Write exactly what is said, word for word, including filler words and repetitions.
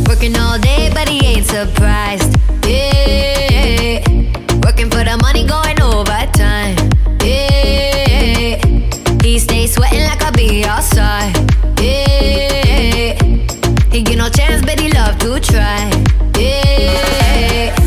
Working all day, but he ain't surprised. Yeah, working for the money, going overtime. Yeah, he stays sweating like a bee outside. Yeah, he get no chance, but he love to try. Yeah.